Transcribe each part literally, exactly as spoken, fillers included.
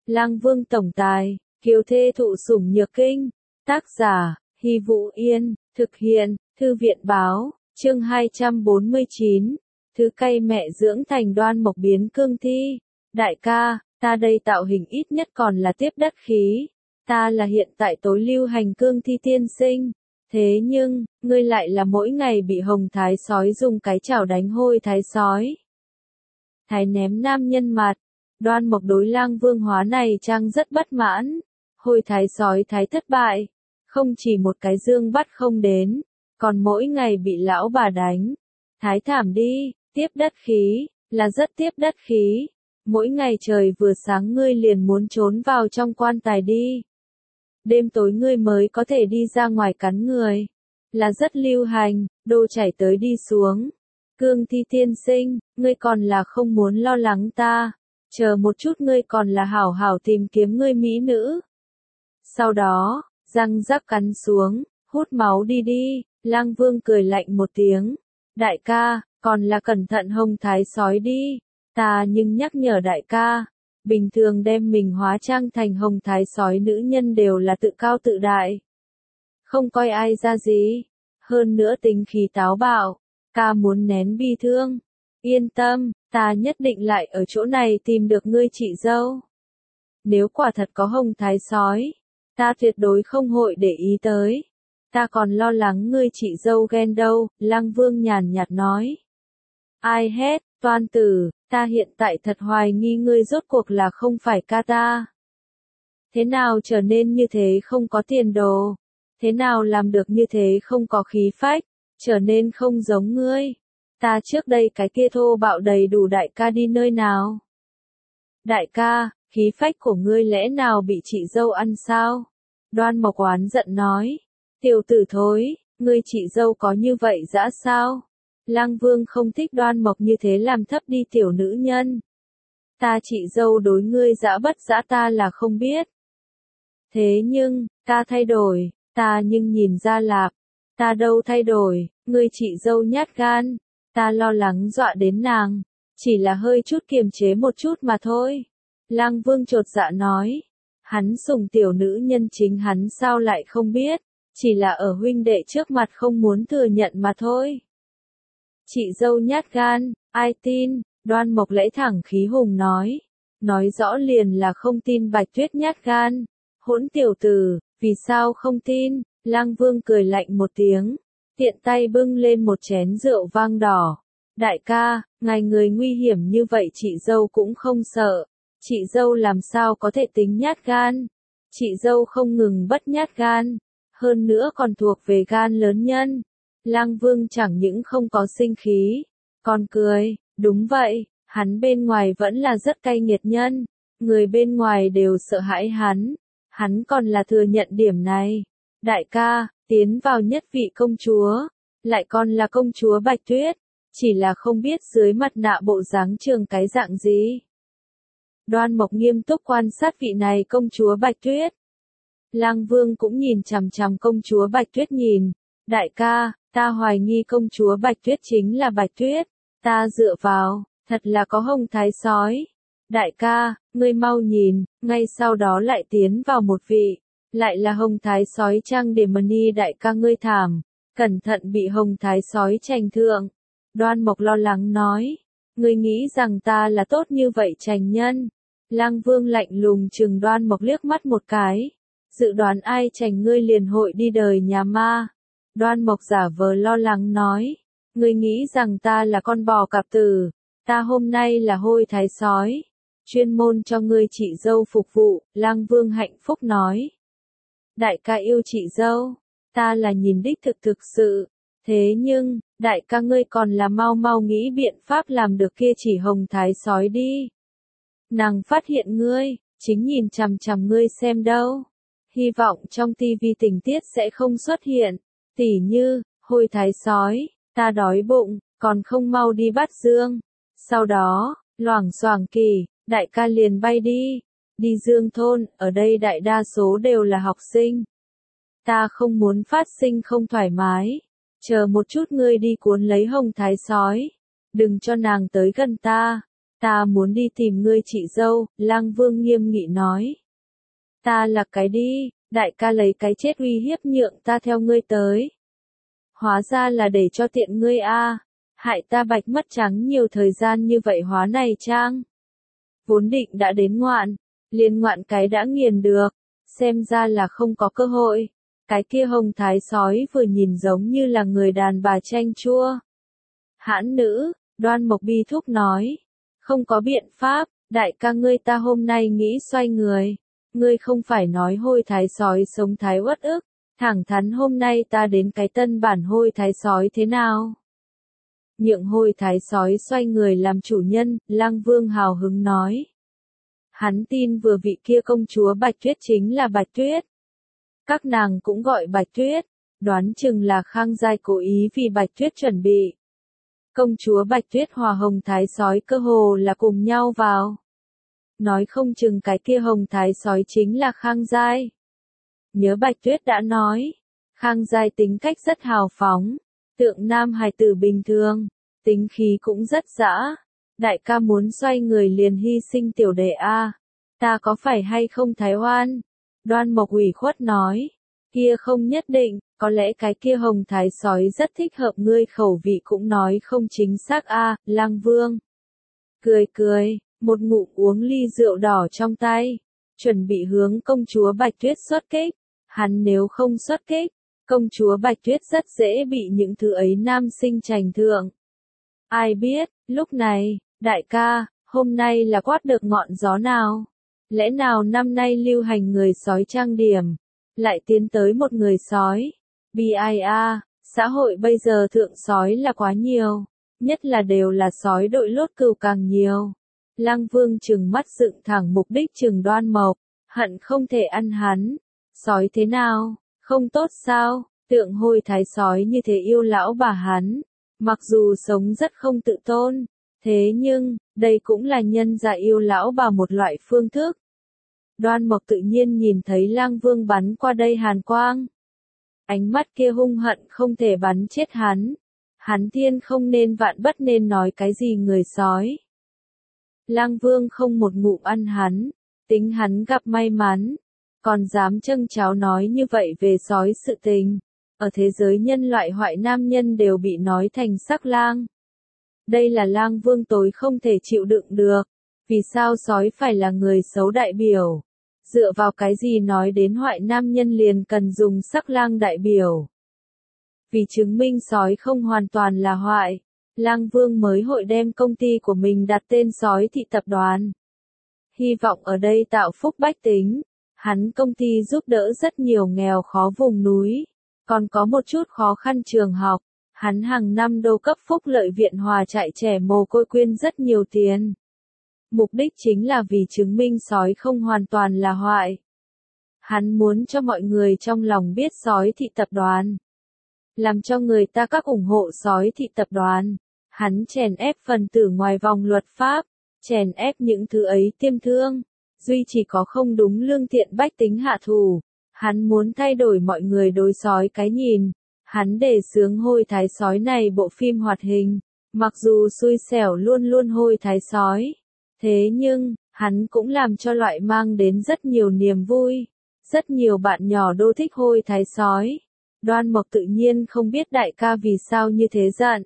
Lang Vương tổng tài, kiều thê thụ sủng nhược kinh. Tác giả, Hy Vũ Yên, thực hiện, Thư viện báo, chương hai trăm bốn mươi chín. Thứ cây mẹ dưỡng thành Đoan Mộc biến cương thi. Đại ca, ta đây tạo hình ít nhất còn là tiếp đất khí. Ta là hiện tại tối lưu hành cương thi tiên sinh. Thế nhưng, ngươi lại là mỗi ngày bị hồng thái sói dùng cái chảo đánh hôi thái sói. Thái ném nam nhân mặt. Đoan Mộc đối Lang Vương hóa này trang rất bất mãn. Hôi thái sói thái thất bại. Không chỉ một cái dương bắt không đến, còn mỗi ngày bị lão bà đánh. Thái thảm đi, tiếp đất khí, là rất tiếp đất khí. Mỗi ngày trời vừa sáng ngươi liền muốn trốn vào trong quan tài đi. Đêm tối ngươi mới có thể đi ra ngoài cắn người. Là rất lưu hành, đồ chảy tới đi xuống. Cương thi tiên sinh, ngươi còn là không muốn lo lắng ta. Chờ một chút ngươi còn là hảo hảo tìm kiếm ngươi mỹ nữ. Sau đó, răng rắc cắn xuống, hút máu đi đi. Lang Vương cười lạnh một tiếng. Đại ca, còn là cẩn thận hồng thái sói đi. Ta nhưng nhắc nhở đại ca. Bình thường đem mình hóa trang thành hồng thái sói nữ nhân đều là tự cao tự đại. Không coi ai ra gì. Hơn nữa tính khí táo bạo. Ca muốn nén bi thương. Yên tâm, ta nhất định lại ở chỗ này tìm được ngươi chị dâu. Nếu quả thật có hồng thái sói, ta tuyệt đối không hội để ý tới. Ta còn lo lắng ngươi chị dâu ghen đâu, Lang Vương nhàn nhạt nói. Ai hét, toan tử, ta hiện tại thật hoài nghi ngươi rốt cuộc là không phải ca ta. Thế nào trở nên như thế không có tiền đồ? Thế nào làm được như thế không có khí phách, trở nên không giống ngươi? Ta trước đây cái kia thô bạo đầy đủ đại ca đi nơi nào? Đại ca, khí phách của ngươi lẽ nào bị chị dâu ăn sao? Đoan Mộc oán giận nói. Tiểu tử thối, ngươi chị dâu có như vậy dã sao? Lang Vương không thích Đoan Mộc như thế làm thấp đi tiểu nữ nhân. Ta chị dâu đối ngươi dã bất dã ta là không biết. Thế nhưng, ta thay đổi, ta nhưng nhìn ra lạp. Ta đâu thay đổi, ngươi chị dâu nhát gan. Ta lo lắng dọa đến nàng. Chỉ là hơi chút kiềm chế một chút mà thôi. Lang Vương chột dạ nói. Hắn sủng tiểu nữ nhân chính hắn sao lại không biết. Chỉ là ở huynh đệ trước mặt không muốn thừa nhận mà thôi. Chị dâu nhát gan, ai tin? Đoan Mộc lẫy thẳng khí hùng nói. Nói rõ liền là không tin Bạch Tuyết nhát gan. Hỗn tiểu tử, vì sao không tin? Lang Vương cười lạnh một tiếng. Tiện tay bưng lên một chén rượu vang đỏ. Đại ca, ngài người nguy hiểm như vậy chị dâu cũng không sợ. Chị dâu làm sao có thể tính nhát gan? Chị dâu không ngừng bất nhát gan. Hơn nữa còn thuộc về gan lớn nhân. Lang Vương chẳng những không có sinh khí, còn cười. Đúng vậy, hắn bên ngoài vẫn là rất cay nghiệt nhân. Người bên ngoài đều sợ hãi hắn. Hắn còn là thừa nhận điểm này. Đại ca, tiến vào nhất vị công chúa. Lại còn là công chúa Bạch Tuyết. Chỉ là không biết dưới mặt nạ bộ dáng trường cái dạng gì. Đoan Mộc nghiêm túc quan sát vị này công chúa Bạch Tuyết. Lang Vương cũng nhìn chằm chằm công chúa Bạch Tuyết nhìn. Đại ca, ta hoài nghi công chúa Bạch Tuyết chính là Bạch Tuyết. Ta dựa vào, thật là có hồng thái sói. Đại ca, ngươi mau nhìn, ngay sau đó lại tiến vào một vị. Lại là hồng thái sói trang để mani đại ca ngươi thảm. Cẩn thận bị hồng thái sói trành thượng. Đoan Mộc lo lắng nói. Ngươi nghĩ rằng ta là tốt như vậy trành nhân. Lang Vương lạnh lùng chừng Đoan Mộc liếc mắt một cái. Dự đoán ai trành ngươi liền hội đi đời nhà ma. Đoan Mộc giả vờ lo lắng nói. Ngươi nghĩ rằng ta là con bò cạp tử. Ta hôm nay là hôi thái sói. Chuyên môn cho ngươi chị dâu phục vụ, Lang Vương hạnh phúc nói. Đại ca yêu chị dâu. Ta là nhìn đích thực thực sự. Thế nhưng, đại ca ngươi còn là mau mau nghĩ biện pháp làm được kia chỉ hồng thái sói đi. Nàng phát hiện ngươi, chính nhìn chằm chằm ngươi xem đâu. Hy vọng trong tivi tình tiết sẽ không xuất hiện. Tỉ như, hôi thái sói, ta đói bụng, còn không mau đi bắt Dương. Sau đó, loảng xoảng kỳ, đại ca liền bay đi. Đi Dương thôn, ở đây đại đa số đều là học sinh. Ta không muốn phát sinh không thoải mái. Chờ một chút ngươi đi cuốn lấy hồng thái sói. Đừng cho nàng tới gần ta. Ta muốn đi tìm ngươi chị dâu, Lang Vương nghiêm nghị nói. Ta là cái đi, đại ca lấy cái chết uy hiếp nhượng ta theo ngươi tới. Hóa ra là để cho tiện ngươi a, hại ta bạch mất trắng nhiều thời gian như vậy hóa này trang. Vốn định đã đến ngoạn, liền ngoạn cái đã nghiền được, xem ra là không có cơ hội. Cái kia hồng thái sói vừa nhìn giống như là người đàn bà chanh chua. Hãn nữ, Đoan Mộc bi thúc nói. Không có biện pháp, đại ca ngươi ta hôm nay nghĩ xoay người. Ngươi không phải nói hôi thái sói sống thái uất ức, thẳng thắn hôm nay ta đến cái tân bản hôi thái sói thế nào? Nhượng hôi thái sói xoay người làm chủ nhân, Lang Vương hào hứng nói. Hắn tin vừa vị kia công chúa Bạch Tuyết chính là Bạch Tuyết. Các nàng cũng gọi Bạch Tuyết, đoán chừng là Khang Giai cố ý vì Bạch Tuyết chuẩn bị. Công chúa Bạch Tuyết hòa hồng thái sói cơ hồ là cùng nhau vào. Nói không chừng cái kia hồng thái sói chính là Khang Giai. Nhớ Bạch Tuyết đã nói, Khang Giai tính cách rất hào phóng, tượng nam hài tử bình thường, tính khí cũng rất dã. Đại ca muốn xoay người liền hy sinh tiểu đệ a, ta có phải hay không Thái Hoan? Đoan Mộc ủy khuất nói, kia không nhất định, có lẽ cái kia hồng thái sói rất thích hợp ngươi khẩu vị cũng nói không chính xác a, Lang Vương. Cười cười, một ngụm uống ly rượu đỏ trong tay, chuẩn bị hướng công chúa Bạch Tuyết xuất kích. Hắn nếu không xuất kích, công chúa Bạch Tuyết rất dễ bị những thứ ấy nam sinh trành thượng. Ai biết, lúc này, đại ca, hôm nay là quát được ngọn gió nào? Lẽ nào năm nay lưu hành người sói trang điểm, lại tiến tới một người sói? Bi ai a, xã hội bây giờ thượng sói là quá nhiều, nhất là đều là sói đội lốt cừu càng nhiều. Lang Vương trừng mắt dựng thẳng mục đích trừng Đoan Mộc, hận không thể ăn hắn. Sói thế nào, không tốt sao, tượng hôi thái sói như thế yêu lão bà hắn, mặc dù sống rất không tự tôn, thế nhưng, đây cũng là nhân gia yêu lão bà một loại phương thức. Đoan Mộc tự nhiên nhìn thấy Lang Vương bắn qua đây hàn quang. Ánh mắt kia hung hận không thể bắn chết hắn. Hắn thiên không nên vạn bất nên nói cái gì người sói. Lang Vương không một ngụm ăn hắn, tính hắn gặp may mắn. Còn dám trâng cháo nói như vậy về sói sự tình. Ở thế giới nhân loại hoại nam nhân đều bị nói thành sắc lang. Đây là Lang Vương tối không thể chịu đựng được. Vì sao sói phải là người xấu đại biểu? Dựa vào cái gì nói đến hoại nam nhân liền cần dùng sắc lang đại biểu? Vì chứng minh sói không hoàn toàn là hoại, Lang Vương mới hội đem công ty của mình đặt tên Sói Thị Tập đoàn. Hy vọng ở đây tạo phúc bách tính. Hắn công ty giúp đỡ rất nhiều nghèo khó vùng núi, còn có một chút khó khăn trường học. Hắn hàng năm đô cấp phúc lợi viện hòa trại trẻ mồ côi quyên rất nhiều tiền. Mục đích chính là vì chứng minh sói không hoàn toàn là hoại. Hắn muốn cho mọi người trong lòng biết Sói Thị Tập đoàn. Làm cho người ta các ủng hộ Sói Thị Tập đoàn. Hắn chèn ép phần tử ngoài vòng luật pháp, chèn ép những thứ ấy tiêm thương. Duy chỉ có không đúng lương thiện bách tính hạ thủ. Hắn muốn thay đổi mọi người đối sói cái nhìn. Hắn đề xướng hôi thái sói này bộ phim hoạt hình. Mặc dù xui xẻo luôn luôn hôi thái sói. Thế nhưng, hắn cũng làm cho loại mang đến rất nhiều niềm vui. Rất nhiều bạn nhỏ đô thích hôi thái sói. Đoan Mộc tự nhiên không biết đại ca vì sao như thế giận.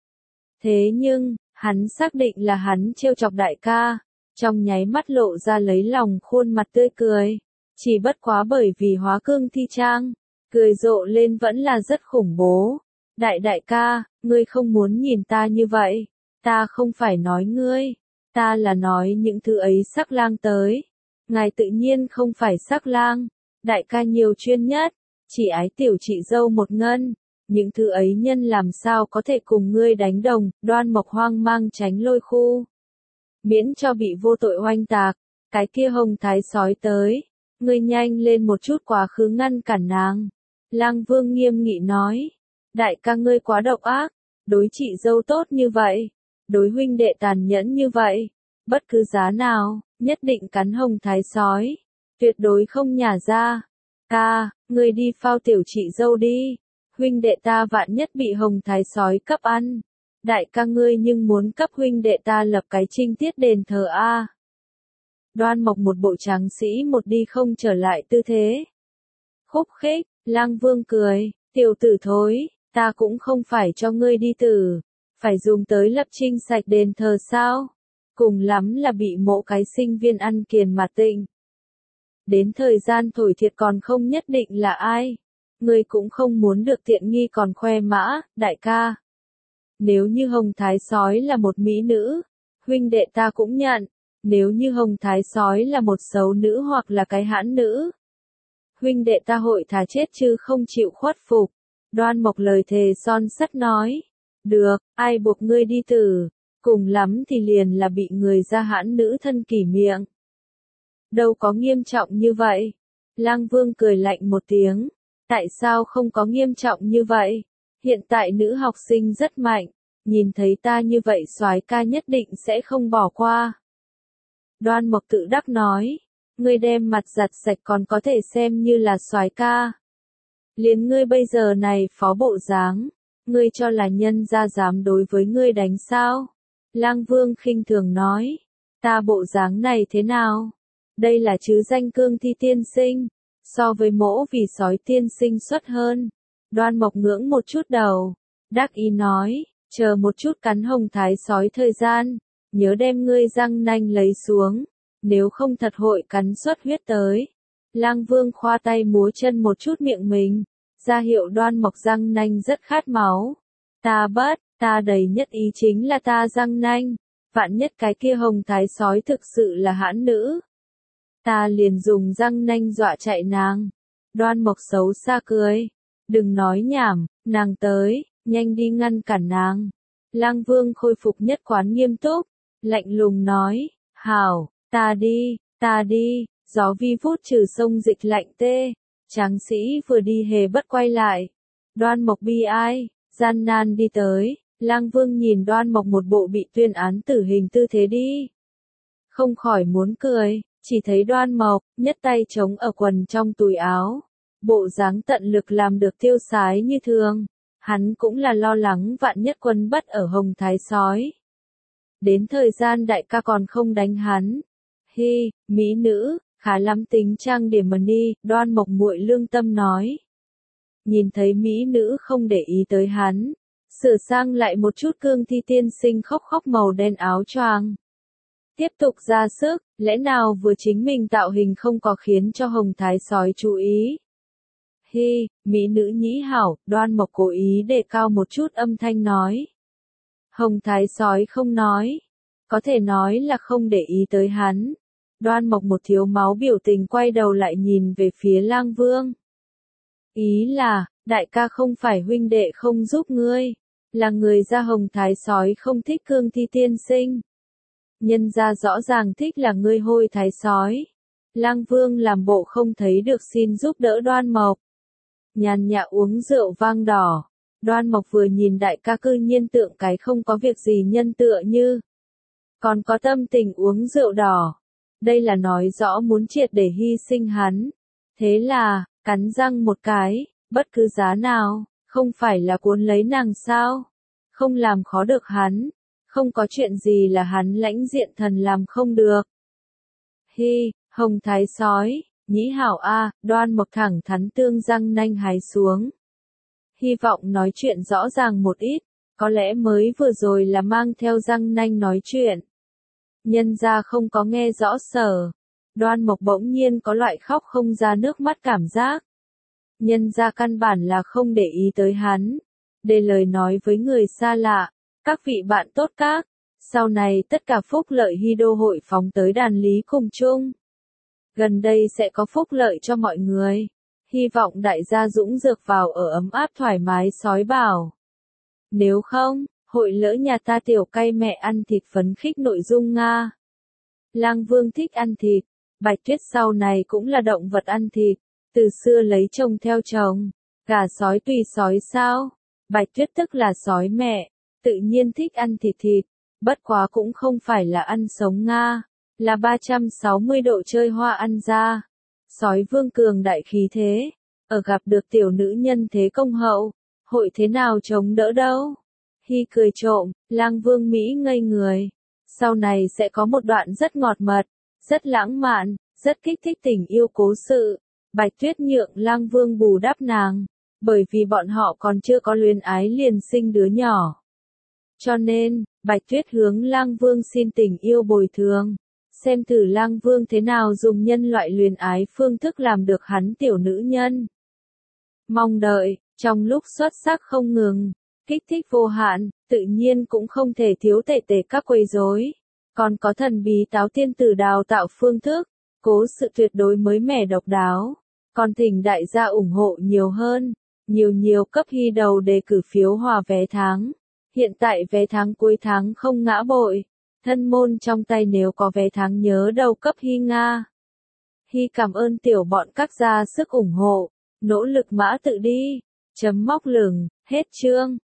Thế nhưng, hắn xác định là hắn trêu chọc đại ca. Trong nháy mắt lộ ra lấy lòng khuôn mặt tươi cười. Chỉ bất quá bởi vì hóa cương thi trang. Cười rộ lên vẫn là rất khủng bố. Đại đại ca, ngươi không muốn nhìn ta như vậy. Ta không phải nói ngươi. Ta là nói những thứ ấy sắc lang tới. Ngài tự nhiên không phải sắc lang. Đại ca nhiều chuyên nhất. Chỉ ái tiểu chị dâu một ngân. Những thứ ấy nhân làm sao có thể cùng ngươi đánh đồng. Đoan Mộc hoang mang tránh lôi khu. Miễn cho bị vô tội oanh tạc. Cái kia hồng thái sói tới. Ngươi nhanh lên một chút quá khứ ngăn cản nàng. Lang Vương nghiêm nghị nói. Đại ca ngươi quá độc ác. Đối chị dâu tốt như vậy. Đối huynh đệ tàn nhẫn như vậy. Bất cứ giá nào, nhất định cắn hồng thái sói. Tuyệt đối không nhả ra. Ca, ngươi đi phao tiểu chị dâu đi. Huynh đệ ta vạn nhất bị hồng thái sói cấp ăn. đại ca ngươi nhưng muốn cấp huynh đệ ta lập cái trinh tiết đền thờ a. Đoan Mộc một bộ tráng sĩ một đi không trở lại tư thế. Khúc khích, Lang Vương cười, tiểu tử thối, ta cũng không phải cho ngươi đi tử, phải dùng tới lập trinh sạch đền thờ sao? Cùng lắm là bị mộ cái sinh viên ăn kiền mà tịnh. Đến thời gian thổi thiệt còn không nhất định là ai. Ngươi cũng không muốn được tiện nghi còn khoe mã, đại ca. Nếu như Hồng Thái Sói là một mỹ nữ, huynh đệ ta cũng nhận. Nếu như Hồng Thái Sói là một xấu nữ hoặc là cái hãn nữ, huynh đệ ta hội thà chết chứ không chịu khuất phục. Đoan Mộc lời thề son sắt nói. Được, ai buộc ngươi đi tử, cùng lắm thì liền là bị người ra hãn nữ thân kỷ miệng. Đâu có nghiêm trọng như vậy. Lang Vương cười lạnh một tiếng. Tại sao không có nghiêm trọng như vậy? Hiện tại nữ học sinh rất mạnh, nhìn thấy ta như vậy soái ca nhất định sẽ không bỏ qua. Đoan Mộc tự đắc nói, ngươi đem mặt giặt sạch còn có thể xem như là soái ca. Liền ngươi bây giờ này phó bộ dáng, ngươi cho là nhân gia dám đối với ngươi đánh sao? Lang Vương khinh thường nói, ta bộ dáng này thế nào? Đây là chứ danh cương thi tiên sinh, so với mỗ vì sói tiên sinh xuất hơn. Đoan Mộc ngưỡng một chút đầu, đắc ý nói, chờ một chút cắn Hồng Thái Sói thời gian, nhớ đem ngươi răng nanh lấy xuống, nếu không thật hội cắn xuất huyết tới. Lang Vương khoa tay múa chân một chút miệng mình, ra hiệu Đoan Mộc răng nanh rất khát máu. Ta bất, ta đầy nhất ý chính là ta răng nanh, vạn nhất cái kia Hồng Thái Sói thực sự là hãn nữ. Ta liền dùng răng nanh dọa chạy nàng. Đoan Mộc xấu xa cười. Đừng nói nhảm, nàng tới, nhanh đi ngăn cản nàng. Lang Vương khôi phục nhất quán nghiêm túc, lạnh lùng nói, hảo, ta đi, ta đi, gió vi vút trừ sông dịch lạnh tê. Tráng sĩ vừa đi hề bất quay lại. Đoan Mộc bi ai, gian nan đi tới, Lang Vương nhìn Đoan Mộc một bộ bị tuyên án tử hình tư thế đi. Không khỏi muốn cười, chỉ thấy Đoan Mộc, nhất tay chống ở quần trong túi áo. Bộ dáng tận lực làm được tiêu sái như thường, hắn cũng là lo lắng vạn nhất quân bất ở Hồng Thái Sói. Đến thời gian đại ca còn không đánh hắn. Hi, mỹ nữ, khá lắm tính trang điểm mà đi, Đoan Mộc muội lương tâm nói. Nhìn thấy mỹ nữ không để ý tới hắn, sửa sang lại một chút cương thi tiên sinh khóc khóc màu đen áo choàng. Tiếp tục ra sức, lẽ nào vừa chính mình tạo hình không có khiến cho Hồng Thái Sói chú ý. Hi, mỹ nữ nhĩ hảo, Đoan Mộc cố ý đề cao một chút âm thanh nói. Hồng Thái Sói không nói, có thể nói là không để ý tới hắn. Đoan Mộc một thiếu máu biểu tình quay đầu lại nhìn về phía Lang Vương. Ý là, đại ca không phải huynh đệ không giúp ngươi, là người ra Hồng Thái Sói không thích cương thi tiên sinh. Nhân ra rõ ràng thích là ngươi hôi Thái Sói. Lang Vương làm bộ không thấy được xin giúp đỡ Đoan Mộc. Nhàn nhã uống rượu vang đỏ. Đoan Mộc vừa nhìn đại ca cư nhiên tượng cái không có việc gì nhân tựa như. Còn có tâm tình uống rượu đỏ. Đây là nói rõ muốn triệt để hy sinh hắn. Thế là, cắn răng một cái, bất cứ giá nào, không phải là cuốn lấy nàng sao. Không làm khó được hắn. Không có chuyện gì là hắn lãnh diện thần làm không được. Hi, Hồng Thái Sói. Nhĩ hảo a, Đoan Mộc thẳng thắn tương răng nanh hái xuống. Hy vọng nói chuyện rõ ràng một ít, có lẽ mới vừa rồi là mang theo răng nanh nói chuyện. Nhân ra không có nghe rõ sở. Đoan Mộc bỗng nhiên có loại khóc không ra nước mắt cảm giác. Nhân ra căn bản là không để ý tới hắn. Để lời nói với người xa lạ, các vị bạn tốt các, sau này tất cả phúc lợi Hy Đô hội phóng tới đàn lý cùng chung. Gần đây sẽ có phúc lợi cho mọi người. Hy vọng đại gia dũng dược vào ở ấm áp thoải mái sói bảo. Nếu không, hội lỡ nhà ta tiểu cay mẹ ăn thịt phấn khích nội dung Nga. Lang Vương thích ăn thịt. Bạch Tuyết sau này cũng là động vật ăn thịt. Từ xưa lấy chồng theo chồng. Gà sói tùy sói sao. Bạch Tuyết tức là sói mẹ. Tự nhiên thích ăn thịt thịt. Bất quá cũng không phải là ăn sống Nga. Là ba trăm sáu mươi độ chơi hoa ăn ra. Sói vương cường đại khí thế. Ở gặp được tiểu nữ nhân thế công hậu. Hội thế nào chống đỡ đâu. Hy cười trộm, Lang Vương Mỹ ngây người. Sau này sẽ có một đoạn rất ngọt mật, rất lãng mạn, rất kích thích tình yêu cố sự. Bạch Tuyết nhượng Lang Vương bù đắp nàng, bởi vì bọn họ còn chưa có luyến ái liền sinh đứa nhỏ. Cho nên, Bạch Tuyết hướng Lang Vương xin tình yêu bồi thường, xem thử Lang Vương thế nào dùng nhân loại luyến ái phương thức làm được hắn tiểu nữ nhân. Mong đợi, trong lúc xuất sắc không ngừng, kích thích vô hạn, tự nhiên cũng không thể thiếu tệ tệ các quấy rối. Còn có thần bí táo tiên tử đào tạo phương thức, cố sự tuyệt đối mới mẻ độc đáo. Còn thỉnh đại gia ủng hộ nhiều hơn, nhiều nhiều cấp hy đầu đề cử phiếu hòa vé tháng. Hiện tại vé tháng cuối tháng không ngã bội, thân môn trong tay nếu có vé tháng nhớ đầu cấp hy Nga. Hy cảm ơn tiểu bọn các gia sức ủng hộ, nỗ lực mã tự đi, chấm móc lửng, hết chương.